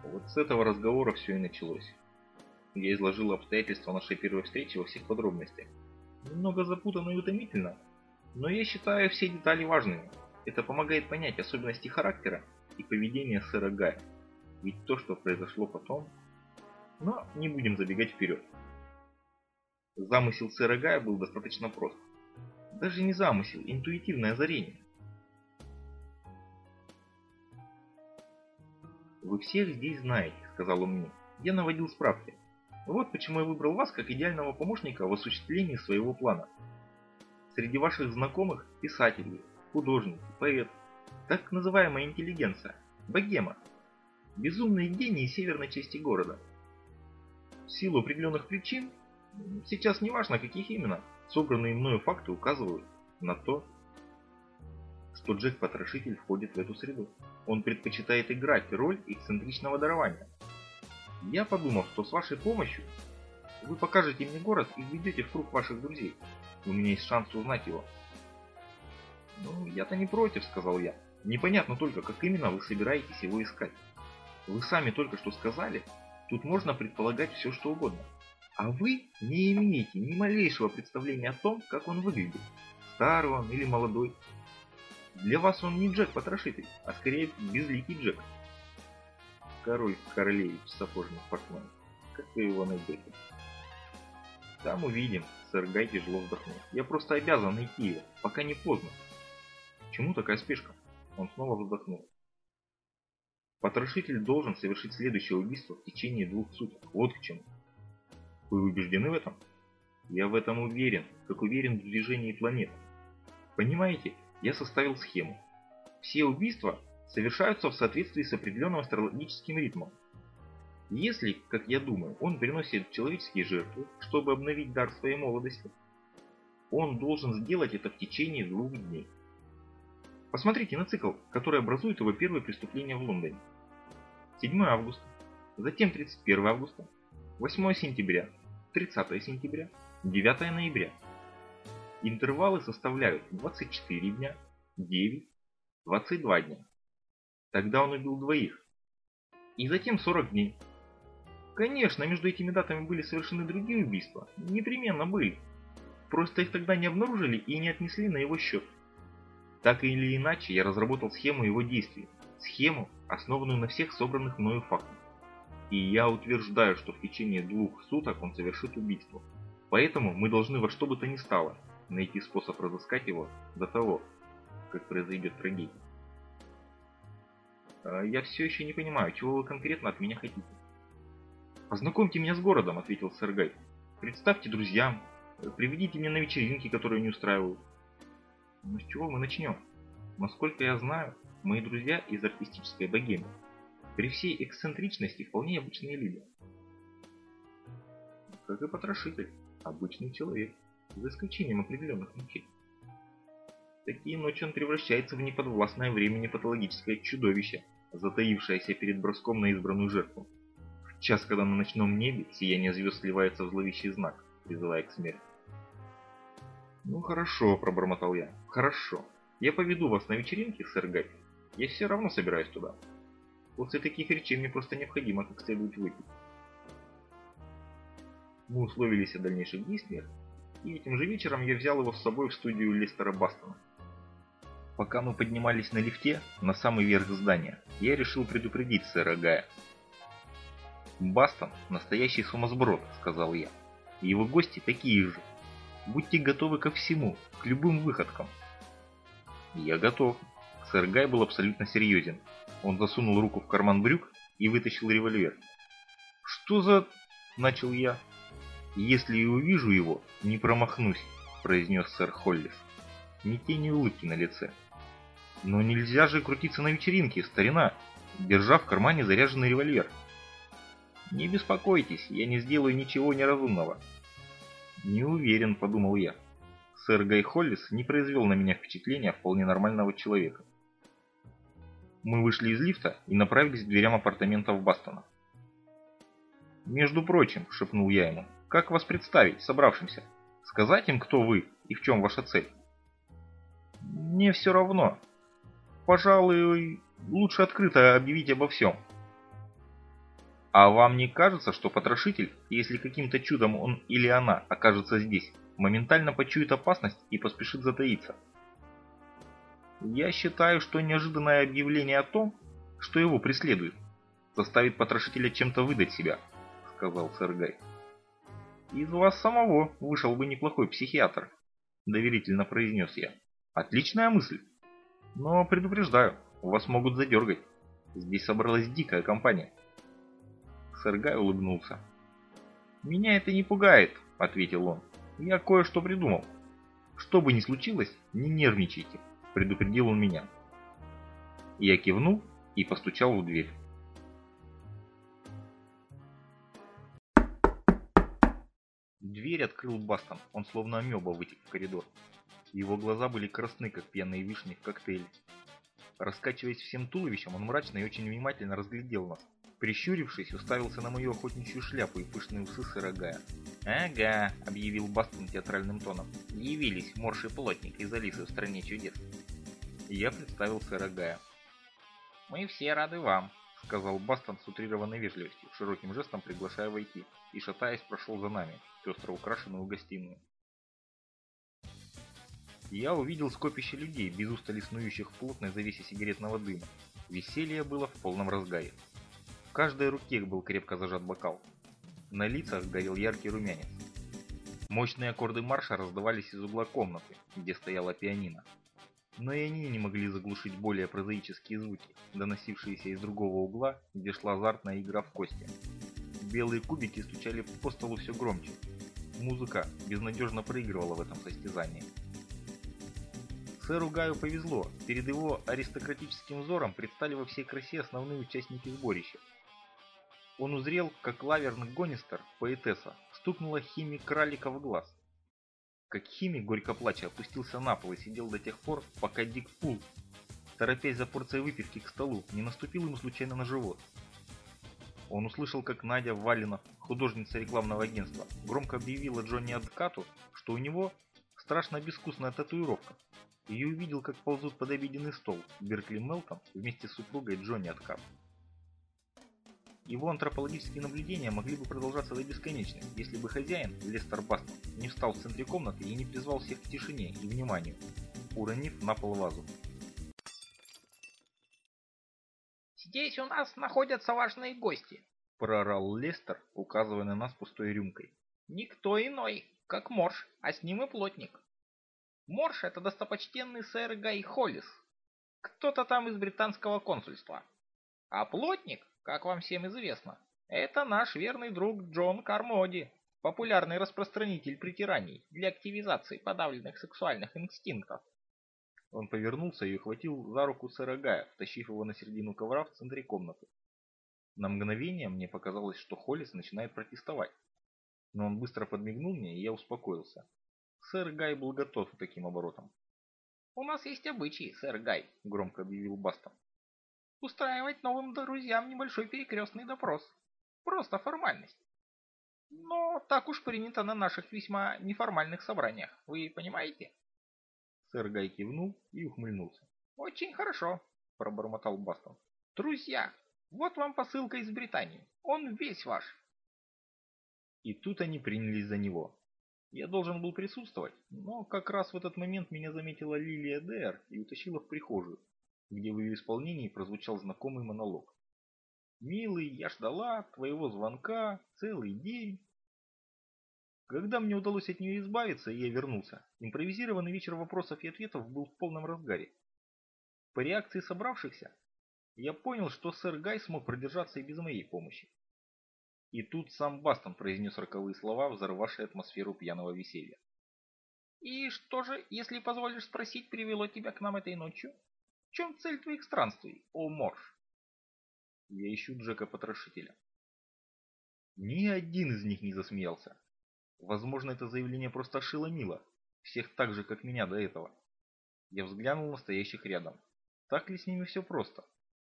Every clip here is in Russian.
Вот с этого разговора все и началось. Я изложил обстоятельства нашей первой встречи во всех подробностях. Немного запутанно и утомительно, но я считаю все детали важными. Это помогает понять особенности характера и поведения сэра Гая. Ведь то, что произошло потом... Но не будем забегать вперед. Замысел сэра Гая был достаточно прост. Даже не замысел, интуитивное озарение. «Вы всех здесь знаете», — сказал он мне. Я наводил справки. Вот почему я выбрал вас как идеального помощника в осуществлении своего плана. Среди ваших знакомых писатели, художники, поэты, так называемая интеллигенция, богема, безумные гении северной части города. В силу определенных причин, сейчас не важно каких именно, собранные мною факты указывают на то, что Джек-потрошитель входит в эту среду. Он предпочитает играть роль эксцентричного дарования. Я подумал, что с вашей помощью вы покажете мне город и введете в круг ваших друзей. У меня есть шанс узнать его. Ну, я-то не против, сказал я. Непонятно только, как именно вы собираетесь его искать. Вы сами только что сказали, тут можно предполагать все, что угодно. А вы не имеете ни малейшего представления о том, как он выглядит. Старый он или молодой. Для вас он не Джек-потрошитель, а скорее безликий Джек. Король-королевич в сапожных портманах. Как вы его найдете? Там увидим, сэр Гай тяжело вздохнул. Я просто обязан найти его, пока не поздно. Чему такая спешка? Он снова вздохнул. Потрошитель должен совершить следующее убийство в течение 2 суток. Вот к чему. Вы убеждены в этом? Я в этом уверен, как уверен в движении планет. Понимаете, я составил схему. Все убийства совершаются в соответствии с определенным астрологическим ритмом. Если, как я думаю, он приносит человеческие жертвы, чтобы обновить дар своей молодости, он должен сделать это в течение 2 дней. Посмотрите на цикл, который образует его первое преступление в Лондоне. 7 августа, затем 31 августа, 8 сентября, 30 сентября, 9 ноября. Интервалы составляют 24 дня, 9, 22 дня. Тогда он убил 2. И затем 40 дней. Конечно, между этими датами были совершены другие убийства. Непременно были. Просто их тогда не обнаружили и не отнесли на его счет. Так или иначе, я разработал схему его действий. Схему, основанную на всех собранных мною фактах. И я утверждаю, что в течение 2 суток он совершит убийство. Поэтому мы должны во что бы то ни стало найти способ разыскать его до того, как произойдет трагедия. Я все еще не понимаю, чего вы конкретно от меня хотите. «Познакомьте меня с городом», — ответил сэр Гай. «Представьте друзьям, приведите меня на вечеринки, которые не устраивают». Но с чего мы начнем? Насколько я знаю, мои друзья из артистической богемы при всей эксцентричности вполне обычные люди. Как и потрошитель, обычный человек, за исключением определенных ночей. В такие ночи он превращается в неподвластное времени патологическое чудовище, затаившееся перед броском на избранную жертву. В час, когда на ночном небе сияние звезд сливается в зловещий знак, призывая к смерти. «Ну хорошо», — пробормотал я. «Хорошо. Я поведу вас на вечеринки, сэр Гай. Я все равно собираюсь туда. После таких речей мне просто необходимо как следует выпить». Мы условились о дальнейших действиях, и этим же вечером я взял его с собой в студию Лестера Бастона. Пока мы поднимались на лифте на самый верх здания, я решил предупредить сэра Гая. «Бастон – настоящий сумасброд», – сказал я. «Его гости такие же. Будьте готовы ко всему, к любым выходкам». «Я готов». Сэр Гай был абсолютно серьезен. Он засунул руку в карман брюк и вытащил револьвер. «Что за...» – начал я. «Если и увижу его, не промахнусь», – произнес сэр Холлис. Ни тени улыбки на лице. «Но нельзя же крутиться на вечеринке, старина», держа в кармане заряженный револьвер. «Не беспокойтесь, я не сделаю ничего неразумного». «Не уверен», — подумал я. Сэр Гай Холлис не произвел на меня впечатления вполне нормального человека. Мы вышли из лифта и направились к дверям апартаментов Бастона. «Между прочим», — шепнул я ему, — «как вас представить собравшимся? Сказать им, кто вы и в чем ваша цель?» «Мне все равно. Пожалуй, лучше открыто объявить обо всем». А вам не кажется, что потрошитель, если каким-то чудом он или она окажется здесь, моментально почует опасность и поспешит затаиться? Я считаю, что неожиданное объявление о том, что его преследуют, заставит потрошителя чем-то выдать себя, сказал сэр Гай. Из вас самого вышел бы неплохой психиатр, доверительно произнес я. Отличная мысль. Но предупреждаю, вас могут задергать. Здесь собралась дикая компания. Сэр Гай улыбнулся. «Меня это не пугает», — ответил он. «Я кое-что придумал. Что бы ни случилось, не нервничайте», — предупредил он меня. Я кивнул и постучал в дверь. Дверь открыл Бастон, он словно амеба вытек в коридор. Его глаза были красны, как пьяные вишни в коктейле. Раскачиваясь всем туловищем, он мрачно и очень внимательно разглядел нас. Прищурившись, уставился на мою охотничью шляпу и пышные усы сэра Гая. «Ага», — объявил Бастон театральным тоном. «Явились Морш и Плотник из Алисы в стране чудес». Я представил сэра Гая. «Мы все рады вам», — сказал Бастон с утрированной вежливостью, широким жестом приглашая войти, и, шатаясь, прошел за нами, в пестро украшенную гостиную. Я увидел скопище людей, без устали снующих в плотной завесе сигаретного дыма. Веселье было в полном разгаре. В каждой руке был крепко зажат бокал. На лицах горел яркий румянец. Мощные аккорды марша раздавались из угла комнаты, где стояла пианино. Но и они не могли заглушить более прозаические звуки, доносившиеся из другого угла, где шла азартная игра в кости. Белые кубики стучали по столу все громче. Музыка безнадежно проигрывала в этом состязании. Сэру Гаю повезло, перед его аристократическим взором предстали во всей красе основные участники сборища. Он узрел, как Лаверн Гонистер, поэтесса, стукнула Хими кралика в глаз. Как Хими, горько плача, опустился на пол и сидел до тех пор, пока Дик Пул, торопясь за порцией выпивки к столу, не наступил ему случайно на живот. Он услышал, как Надя Валина, художница рекламного агентства, громко объявила Джонни Адкату, что у него страшно безвкусная татуировка, и увидел, как ползут под обеденный стол Беркли Мелтон вместе с супругой Джонни Адкат. Его антропологические наблюдения могли бы продолжаться до бесконечности, если бы хозяин, Лестер Бастон, не встал в центре комнаты и не призвал всех к тишине и вниманию, уронив на пол вазу. «Здесь у нас находятся важные гости», — проорал Лестер, указывая на нас пустой рюмкой. «Никто иной, как Морш, а с ним и Плотник. Морш — это достопочтенный сэр Гай Холлис, кто-то там из британского консульства. А Плотник, как вам всем известно, это наш верный друг Джон Кармоди, популярный распространитель притираний для активизации подавленных сексуальных инстинктов». Он повернулся и ухватил за руку сэра Гая, втащив его на середину ковра в центре комнаты. На мгновение мне показалось, что Холлис начинает протестовать, но он быстро подмигнул мне, и я успокоился. Сэр Гай был готов к таким оборотам. «У нас есть обычаи, сэр Гай», — громко объявил Бастон. «устраивать новым друзьям небольшой перекрестный допрос. Просто формальность. Но так уж принято на наших весьма неформальных собраниях, вы понимаете?» Сэр Гай кивнул и ухмыльнулся. «Очень хорошо», — пробормотал Бастон. «Друзья, вот вам посылка из Британии. Он весь ваш». И тут они принялись за него. Я должен был присутствовать, но как раз в этот момент меня заметила Лилия Дэр и утащила в прихожую, где в ее исполнении прозвучал знакомый монолог. «Милый, я ждала твоего звонка целый день». Когда мне удалось от нее избавиться, и я вернулся, импровизированный вечер вопросов и ответов был в полном разгаре. По реакции собравшихся, я понял, что сэр Гай смог продержаться и без моей помощи. И тут сам Бастон произнес роковые слова, взорвавшие атмосферу пьяного веселья. «И что же, если позволишь спросить, привело тебя к нам этой ночью? В чем цель твоих странствий, о Морш?» «Я ищу Джека-потрошителя». Ни один из них не засмеялся. Возможно, это заявление просто ошеломило всех так же, как меня до этого. Я взглянул на стоящих рядом. Так ли с ними все просто?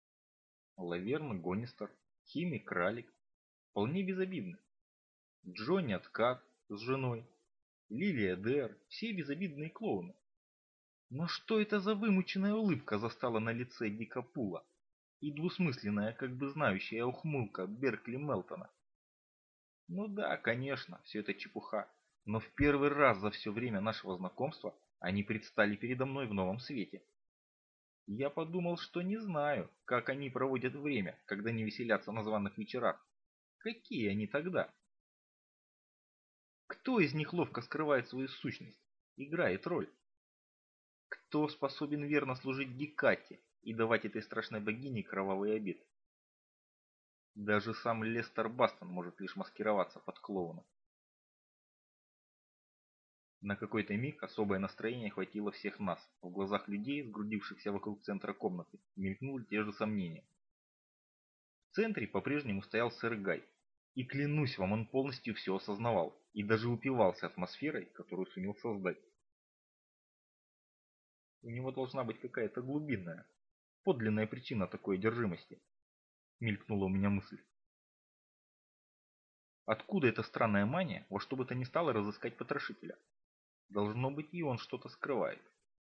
Лаверн Гонистер, Хими Кралик. Вполне безобидны. Джонни Откат с женой. Лилия Дэр. Все безобидные клоуны. Но что это за вымученная улыбка застала на лице Дика Пула? и двусмысленная, как бы знающая ухмылка Беркли Мелтона. Ну да, конечно, все это чепуха, но в первый раз за все время нашего знакомства они предстали передо мной в новом свете. Я подумал, что не знаю, как они проводят время, когда не веселятся на званых вечерах. Какие они тогда? Кто из них ловко скрывает свою сущность, играет роль? Кто способен верно служить Гекате и давать этой страшной богине кровавый обед? Даже сам Лестер Бастон может лишь маскироваться под клоуна. На какой-то миг особое настроение охватило всех нас. В глазах людей, сгрудившихся вокруг центра комнаты, мелькнули те же сомнения. В центре по-прежнему стоял сэр Гай. И клянусь вам, он полностью все осознавал и даже упивался атмосферой, которую сумел создать. У него должна быть какая-то глубинная, подлинная причина такой одержимости, мелькнула у меня мысль. Откуда эта странная мания во что бы то ни стало разыскать потрошителя? Должно быть, и он что-то скрывает.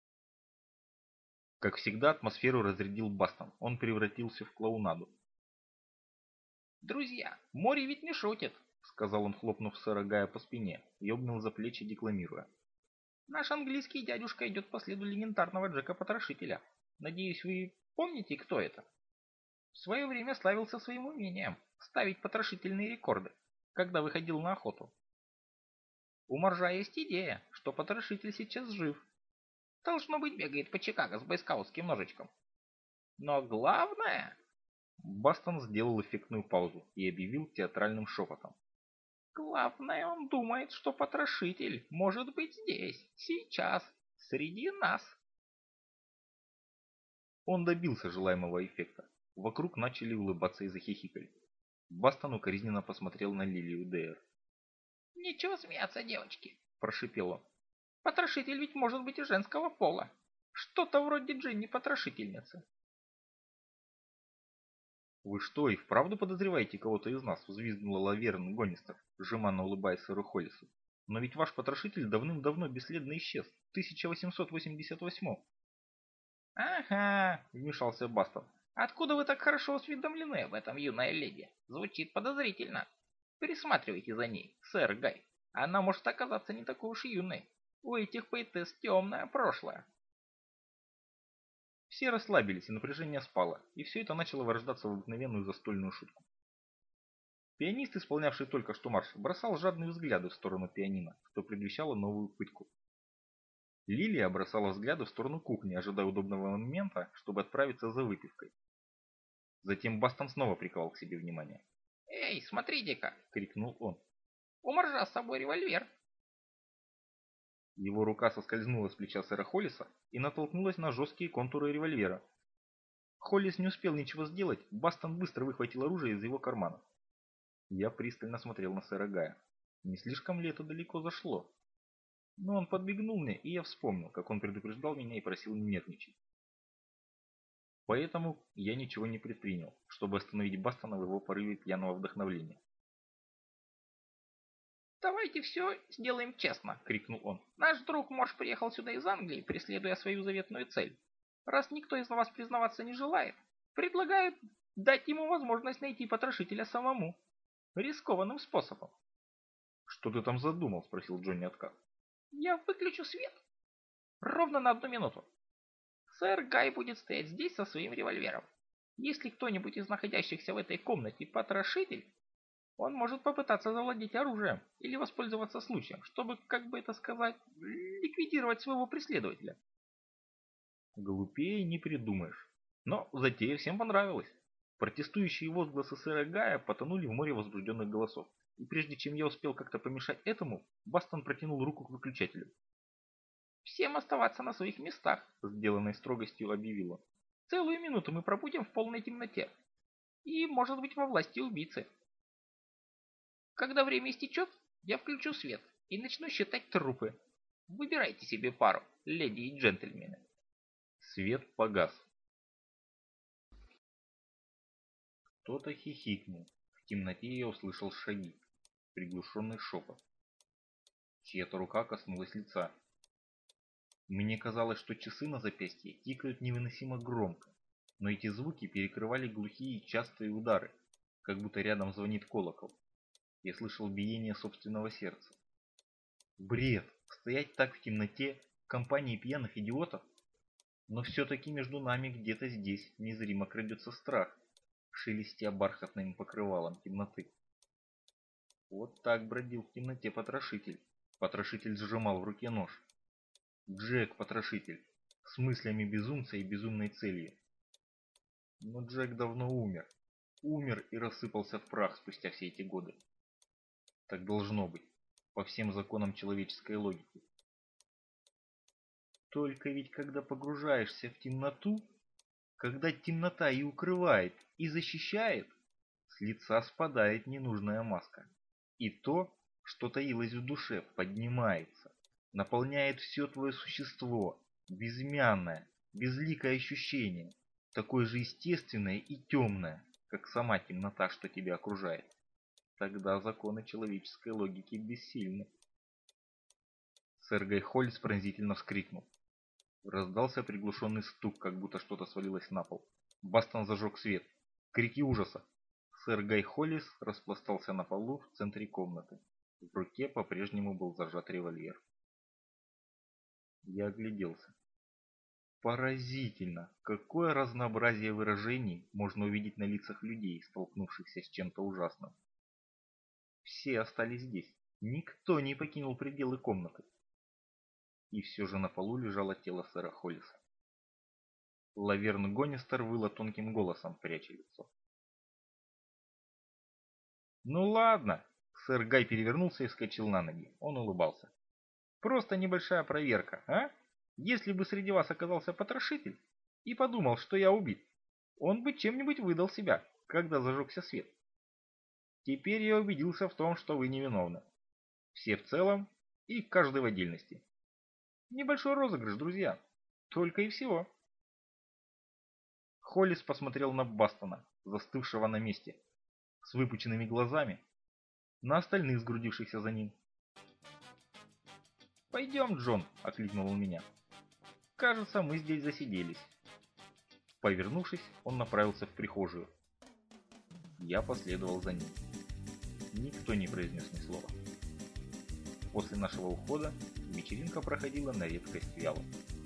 Как всегда, атмосферу разрядил Бастон. Он превратился в клоунаду. «Друзья, море ведь не шутит», — сказал он, хлопнув сэра Гая по спине и обнял за плечи, декламируя. «Наш английский дядюшка идет по следу легендарного Джека-потрошителя. Надеюсь, вы помните, кто это? В свое время славился своим умением ставить потрошительные рекорды, когда выходил на охоту. У моржа есть идея, что потрошитель сейчас жив. Должно быть, бегает по Чикаго с бойскаутским ножичком. Но главное...» Бастон сделал эффектную паузу и объявил театральным шепотом. «Главное, он думает, что потрошитель может быть здесь, сейчас, среди нас». Он добился желаемого эффекта. Вокруг начали улыбаться и захихикали. Бастон укоризненно посмотрел на Лилию Дейр. «Нечего смеяться, девочки», – прошипел он. «Потрошитель ведь может быть и женского пола. Что-то вроде Дженни-потрошительницы». «Вы что, и вправду подозреваете кого-то из нас?» — взвизгнула Лаверн Гонистер, жеманно улыбаясь сэру Холлису. «Но ведь ваш потрошитель давным-давно бесследно исчез, в 1888-м». «Ага», – вмешался Бастон. «Откуда вы так хорошо осведомлены об этом, юная леди? Звучит подозрительно. Присматривайте за ней, сэр Гай. Она может оказаться не такой уж и юной. У этих поэтесс темное прошлое». Все расслабились, и напряжение спало, и все это начало вырождаться в обыкновенную застольную шутку. Пианист, исполнявший только что марш, бросал жадные взгляды в сторону пианино, что предвещало новую пытку. Лилия бросала взгляды в сторону кухни, ожидая удобного момента, чтобы отправиться за выпивкой. Затем Бастон снова приковал к себе внимание. «Эй, смотрите-ка!» – крикнул он. «У моржа с собой револьвер!» Его рука соскользнула с плеча сэра Холлиса и натолкнулась на жесткие контуры револьвера. Холлис не успел ничего сделать, Бастон быстро выхватил оружие из его кармана. Я пристально смотрел на сэра Гая. Не слишком ли это далеко зашло? Но он подбегнул мне, и я вспомнил, как он предупреждал меня и просил не нервничать. Поэтому я ничего не предпринял, чтобы остановить Бастона в его порыве пьяного вдохновления. «Давайте все сделаем честно!» – крикнул он. «Наш друг Морж приехал сюда из Англии, преследуя свою заветную цель. Раз никто из вас признаваться не желает, предлагаю дать ему возможность найти потрошителя самому. Рискованным способом». «Что ты там задумал?» – спросил Джонни Откат. «Я выключу свет. Ровно на 1 минуту. Сэр Гай будет стоять здесь со своим револьвером. Если кто-нибудь из находящихся в этой комнате потрошитель, он может попытаться завладеть оружием или воспользоваться случаем, чтобы, как бы это сказать, ликвидировать своего преследователя». Глупее не придумаешь. Но затея всем понравилась. Протестующие возгласы сэра Гая потонули в море возбужденных голосов. И прежде чем я успел как-то помешать этому, Бастон протянул руку к выключателю. «Всем оставаться на своих местах», — Сделанной строгостью объявил он. «Целую минуту мы пробудем в полной темноте. И, может быть, во власти убийцы. Когда время истечет, я включу свет и начну считать трупы. Выбирайте себе пару, леди и джентльмены». Свет погас. Кто-то хихикнул. В темноте я услышал шаги. Приглушенный шепот. Чья-то рука коснулась лица. Мне казалось, что часы на запястье тикают невыносимо громко. но эти звуки перекрывали глухие частые удары, как будто рядом звонит колокол. Я слышал биение собственного сердца. Бред! Стоять так в темноте, в компании пьяных идиотов? Но все-таки между нами где-то здесь незримо крадется страх, шелестя бархатным покрывалом темноты. Вот так бродил в темноте потрошитель. Потрошитель сжимал в руке нож. Джек-потрошитель, с мыслями безумца и безумной целью. Но Джек давно умер. Умер и рассыпался в прах спустя все эти годы. Так должно быть, по всем законам человеческой логики. Только ведь когда погружаешься в темноту, когда темнота и укрывает, и защищает, с лица спадает ненужная маска. И то, что таилось в душе, поднимается, наполняет все твое существо, безымянное, безликое ощущение, такое же естественное и темное, как сама темнота, что тебя окружает. Тогда законы человеческой логики бессильны. Сэр Гай Холлис пронзительно вскрикнул. Раздался приглушенный стук, как будто что-то свалилось на пол. Бастон зажег свет. Крики ужаса. Сэр Гай Холлис распластался на полу в центре комнаты. В руке по-прежнему был зажат револьвер. Я огляделся. Поразительно, какое разнообразие выражений можно увидеть на лицах людей, столкнувшихся с чем-то ужасным. Все остались здесь. Никто не покинул пределы комнаты. И все же на полу лежало тело сэра Холлиса. Лаверн Гонистер выла тонким голосом, пряча лицо. «Ну ладно!» Сэр Гай перевернулся и вскочил на ноги. Он улыбался. «Просто небольшая проверка, а? Если бы среди вас оказался потрошитель и подумал, что я убит, он бы чем-нибудь выдал себя, когда зажегся свет. Теперь я убедился в том, что вы невиновны. Все в целом и каждый в отдельности. Небольшой розыгрыш, друзья. Только и всего». Холлис посмотрел на Бастона, застывшего на месте, с выпученными глазами, на остальных, сгрудившихся за ним. «Пойдем, Джон», — окликнул он меня. «Кажется, мы здесь засиделись». Повернувшись, он направился в прихожую. Я последовал за ним. Никто не произнес ни слова. После нашего ухода вечеринка проходила на редкость вяло.